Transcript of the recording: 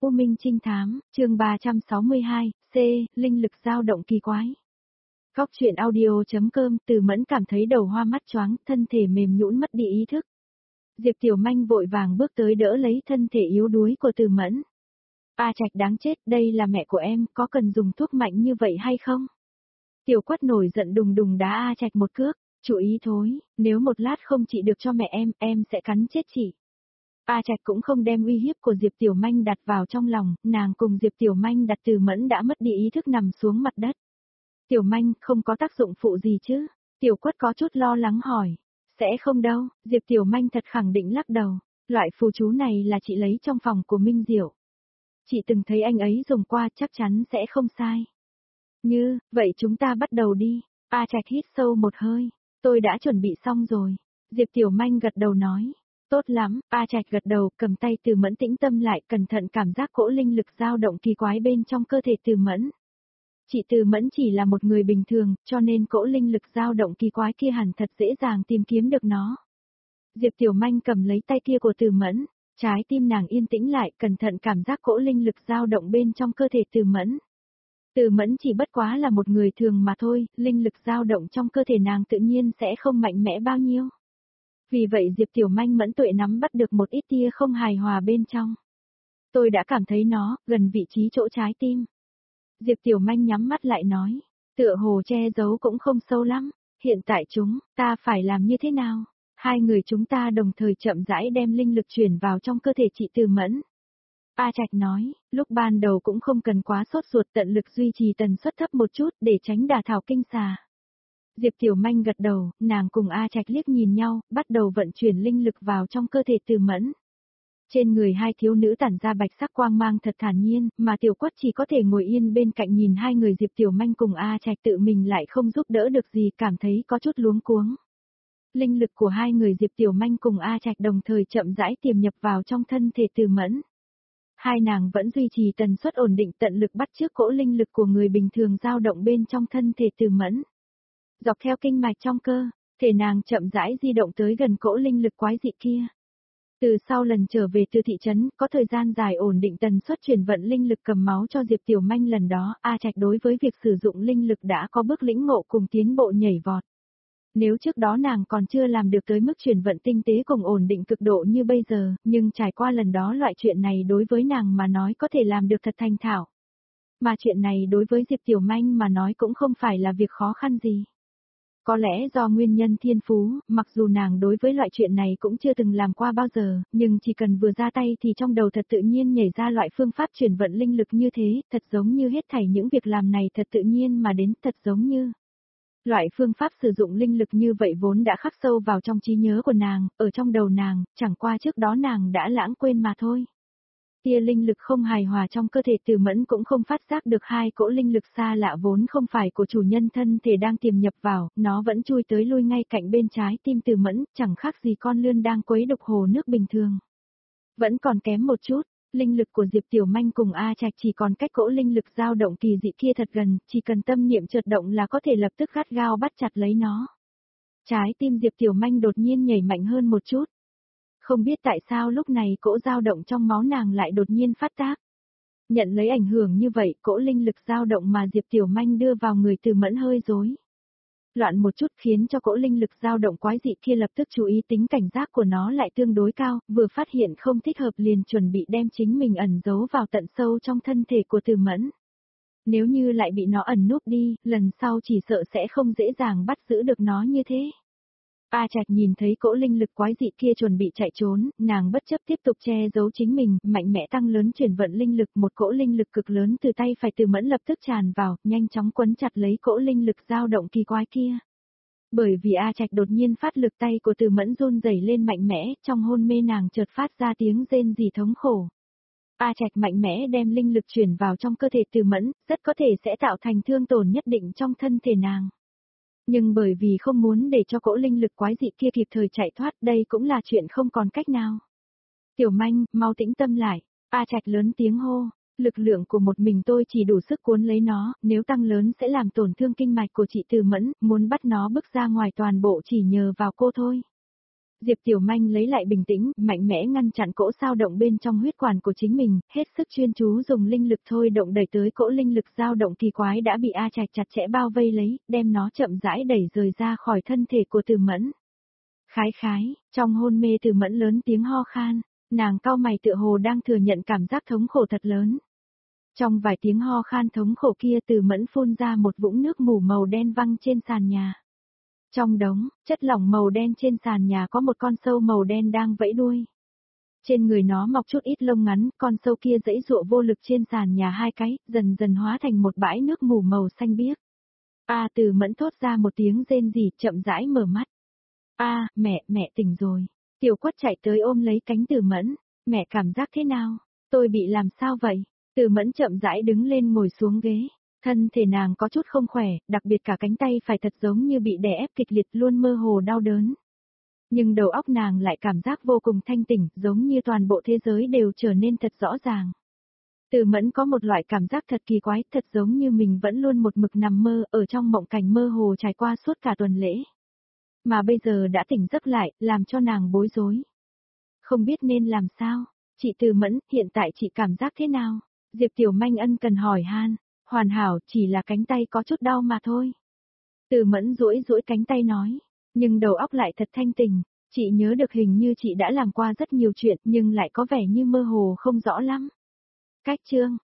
U Minh Trinh Thám, chương 362, C, linh lực dao động kỳ quái. Góc truyện audio.com, Từ Mẫn cảm thấy đầu hoa mắt choáng, thân thể mềm nhũn mất đi ý thức. Diệp Tiểu Manh vội vàng bước tới đỡ lấy thân thể yếu đuối của Từ Mẫn. A Trạch đáng chết, đây là mẹ của em, có cần dùng thuốc mạnh như vậy hay không? Tiểu Quất nổi giận đùng đùng đá A Trạch một cước, chú ý thối, nếu một lát không trị được cho mẹ em sẽ cắn chết chị. A Trạch cũng không đem uy hiếp của Diệp Tiểu Manh đặt vào trong lòng, nàng cùng Diệp Tiểu Manh đặt Từ Mẫn đã mất đi ý thức nằm xuống mặt đất. Tiểu Manh, không có tác dụng phụ gì chứ? Tiểu Quất có chút lo lắng hỏi. Sẽ không đâu, Diệp Tiểu Manh thật khẳng định lắc đầu. Loại phù chú này là chị lấy trong phòng của Minh Diệu. Chị từng thấy anh ấy dùng qua, chắc chắn sẽ không sai. Vậy chúng ta bắt đầu đi. A Trạch hít sâu một hơi. Tôi đã chuẩn bị xong rồi. Diệp Tiểu Manh gật đầu nói. Tốt lắm, A Trạch gật đầu, cầm tay Từ Mẫn tĩnh tâm lại, cẩn thận cảm giác cỗ linh lực dao động kỳ quái bên trong cơ thể Từ Mẫn. Chị Từ Mẫn chỉ là một người bình thường, cho nên cỗ linh lực dao động kỳ quái kia hẳn thật dễ dàng tìm kiếm được nó. Diệp Tiểu Manh cầm lấy tay kia của Từ Mẫn, trái tim nàng yên tĩnh lại, cẩn thận cảm giác cỗ linh lực dao động bên trong cơ thể Từ Mẫn. Từ Mẫn chỉ bất quá là một người thường mà thôi, linh lực dao động trong cơ thể nàng tự nhiên sẽ không mạnh mẽ bao nhiêu. Vì vậy Diệp Tiểu Manh mẫn tuệ nắm bắt được một ít tia không hài hòa bên trong. Tôi đã cảm thấy nó, gần vị trí chỗ trái tim. Diệp Tiểu Manh nhắm mắt lại nói, tựa hồ che giấu cũng không sâu lắm, hiện tại ta phải làm như thế nào? Hai người chúng ta đồng thời chậm rãi đem linh lực chuyển vào trong cơ thể chị Từ Mẫn. A Trạch nói, lúc ban đầu cũng không cần quá sốt ruột, tận lực duy trì tần suất thấp một chút để tránh đả thảo kinh xà. Diệp Tiểu Manh gật đầu, nàng cùng A Trạch liếc nhìn nhau, bắt đầu vận chuyển linh lực vào trong cơ thể Từ Mẫn. Trên người hai thiếu nữ tản ra bạch sắc quang mang thật thản nhiên, mà Tiểu Quất chỉ có thể ngồi yên bên cạnh nhìn hai người Diệp Tiểu Manh cùng A Trạch tự mình lại không giúp đỡ được gì, cảm thấy có chút luống cuống. Linh lực của hai người Diệp Tiểu Manh cùng A Trạch đồng thời chậm rãi tiềm nhập vào trong thân thể Từ Mẫn. Hai nàng vẫn duy trì tần suất ổn định, tận lực bắt chước cỗ linh lực của người bình thường dao động bên trong thân thể Từ Mẫn. Dọc theo kinh mạch trong cơ, thể nàng chậm rãi di động tới gần cỗ linh lực quái dị kia. Từ sau lần trở về từ thị trấn, có thời gian dài ổn định tần suất chuyển vận linh lực cầm máu cho Diệp Tiểu Manh lần đó, A Trạch đối với việc sử dụng linh lực đã có bước lĩnh ngộ cùng tiến bộ nhảy vọt. Nếu trước đó nàng còn chưa làm được tới mức chuyển vận tinh tế cùng ổn định cực độ như bây giờ, nhưng trải qua lần đó loại chuyện này đối với nàng mà nói có thể làm được thật thành thạo. Mà chuyện này đối với Diệp Tiểu Manh mà nói cũng không phải là việc khó khăn gì. Có lẽ do nguyên nhân thiên phú, mặc dù nàng đối với loại chuyện này cũng chưa từng làm qua bao giờ, nhưng chỉ cần vừa ra tay thì trong đầu thật tự nhiên nhảy ra loại phương pháp chuyển vận linh lực như thế, thật giống như hết thảy những việc làm này thật tự nhiên mà đến, thật giống như. Loại phương pháp sử dụng linh lực như vậy vốn đã khắc sâu vào trong trí nhớ của nàng, ở trong đầu nàng, chẳng qua trước đó nàng đã lãng quên mà thôi. Tia linh lực không hài hòa trong cơ thể Từ Mẫn cũng không phát giác được hai cỗ linh lực xa lạ vốn không phải của chủ nhân thân thể đang tiềm nhập vào, nó vẫn chui tới lui ngay cạnh bên trái tim Từ Mẫn, chẳng khác gì con lươn đang quấy đục hồ nước bình thường. Vẫn còn kém một chút, linh lực của Diệp Tiểu Manh cùng A Trạch chỉ còn cách cỗ linh lực dao động kỳ dị kia thật gần, chỉ cần tâm niệm chợt động là có thể lập tức gắt gao bắt chặt lấy nó. Trái tim Diệp Tiểu Manh đột nhiên nhảy mạnh hơn một chút. Không biết tại sao lúc này cỗ dao động trong máu nàng lại đột nhiên phát tác. Nhận lấy ảnh hưởng như vậy, cỗ linh lực dao động mà Diệp Tiểu Manh đưa vào người Từ Mẫn hơi rối loạn một chút, khiến cho cỗ linh lực dao động quái dị kia lập tức chú ý, tính cảnh giác của nó lại tương đối cao, vừa phát hiện không thích hợp liền chuẩn bị đem chính mình ẩn giấu vào tận sâu trong thân thể của Từ Mẫn. Nếu như lại bị nó ẩn núp đi, lần sau chỉ sợ sẽ không dễ dàng bắt giữ được nó như thế. A Trạch nhìn thấy cỗ linh lực quái dị kia chuẩn bị chạy trốn, nàng bất chấp tiếp tục che giấu chính mình, mạnh mẽ tăng lớn chuyển vận linh lực, một cỗ linh lực cực lớn từ tay phải Từ Mẫn lập tức tràn vào, nhanh chóng quấn chặt lấy cỗ linh lực dao động kỳ quái kia. Bởi vì A Trạch đột nhiên phát lực, tay của Từ Mẫn run rẩy lên mạnh mẽ, trong hôn mê nàng chợt phát ra tiếng rên rỉ thống khổ. A Trạch mạnh mẽ đem linh lực chuyển vào trong cơ thể Từ Mẫn, rất có thể sẽ tạo thành thương tổn nhất định trong thân thể nàng. Nhưng bởi vì không muốn để cho cỗ linh lực quái dị kia kịp thời chạy thoát, đây cũng là chuyện không còn cách nào. Tiểu Manh, mau tĩnh tâm lại. A Trạch lớn tiếng hô, lực lượng của một mình tôi chỉ đủ sức cuốn lấy nó, nếu tăng lớn sẽ làm tổn thương kinh mạch của chị Từ Mẫn, muốn bắt nó bước ra ngoài toàn bộ chỉ nhờ vào cô thôi. Diệp Tiểu Manh lấy lại bình tĩnh, mạnh mẽ ngăn chặn cỗ dao động bên trong huyết quản của chính mình, hết sức chuyên chú dùng linh lực thôi động đẩy tới cỗ linh lực dao động kỳ quái đã bị A Trạch chặt chẽ bao vây lấy, đem nó chậm rãi đẩy rời ra khỏi thân thể của Từ Mẫn. Khái khái, trong hôn mê Từ Mẫn lớn tiếng ho khan, nàng cau mày tựa hồ đang thừa nhận cảm giác thống khổ thật lớn. Trong vài tiếng ho khan thống khổ kia Từ Mẫn phun ra một vũng nước mù màu đen văng trên sàn nhà. Trong đống, chất lỏng màu đen trên sàn nhà có một con sâu màu đen đang vẫy đuôi. Trên người nó mọc chút ít lông ngắn, con sâu kia giãy giụa vô lực trên sàn nhà hai cái, dần dần hóa thành một bãi nước mù màu xanh biếc. Từ Mẫn thốt ra một tiếng rên rỉ, chậm rãi mở mắt. Mẹ tỉnh rồi. Tiểu Quất chạy tới ôm lấy cánh Từ Mẫn. Mẹ cảm giác thế nào? Tôi bị làm sao vậy? Từ Mẫn chậm rãi đứng lên ngồi xuống ghế. Thân thể nàng có chút không khỏe, đặc biệt cả cánh tay phải thật giống như bị đè ép kịch liệt luôn mơ hồ đau đớn. Nhưng đầu óc nàng lại cảm giác vô cùng thanh tỉnh, giống như toàn bộ thế giới đều trở nên thật rõ ràng. Từ Mẫn có một loại cảm giác thật kỳ quái, thật giống như mình vẫn luôn một mực nằm mơ ở trong mộng cảnh mơ hồ trải qua suốt cả tuần lễ. Mà bây giờ đã tỉnh giấc lại, làm cho nàng bối rối. Không biết nên làm sao. Chị Từ Mẫn, hiện tại chị cảm giác thế nào? Diệp Tiểu Manh ân cần hỏi han. Hoàn hảo, chỉ là cánh tay có chút đau mà thôi. Từ Mẫn duỗi duỗi cánh tay nói. Nhưng đầu óc lại thật thanh tỉnh. Chị nhớ được hình như chị đã làm qua rất nhiều chuyện nhưng lại có vẻ như mơ hồ không rõ lắm. Cách chương